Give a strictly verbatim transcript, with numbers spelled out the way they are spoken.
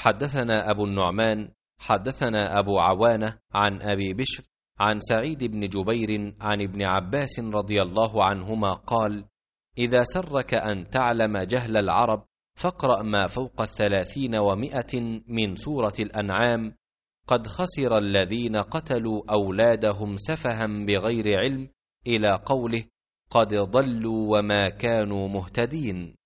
حدثنا أبو النعمان حدثنا أبو عوانة عن أبي بشر عن سعيد بن جبير عن ابن عباس رضي الله عنهما قال: إذا سرك أن تعلم جهل العرب فاقرأ ما فوق الثلاثين ومائة من سورة الأنعام: قد خسر الذين قتلوا أولادهم سفها بغير علم، إلى قوله: قد ضلوا وما كانوا مهتدين.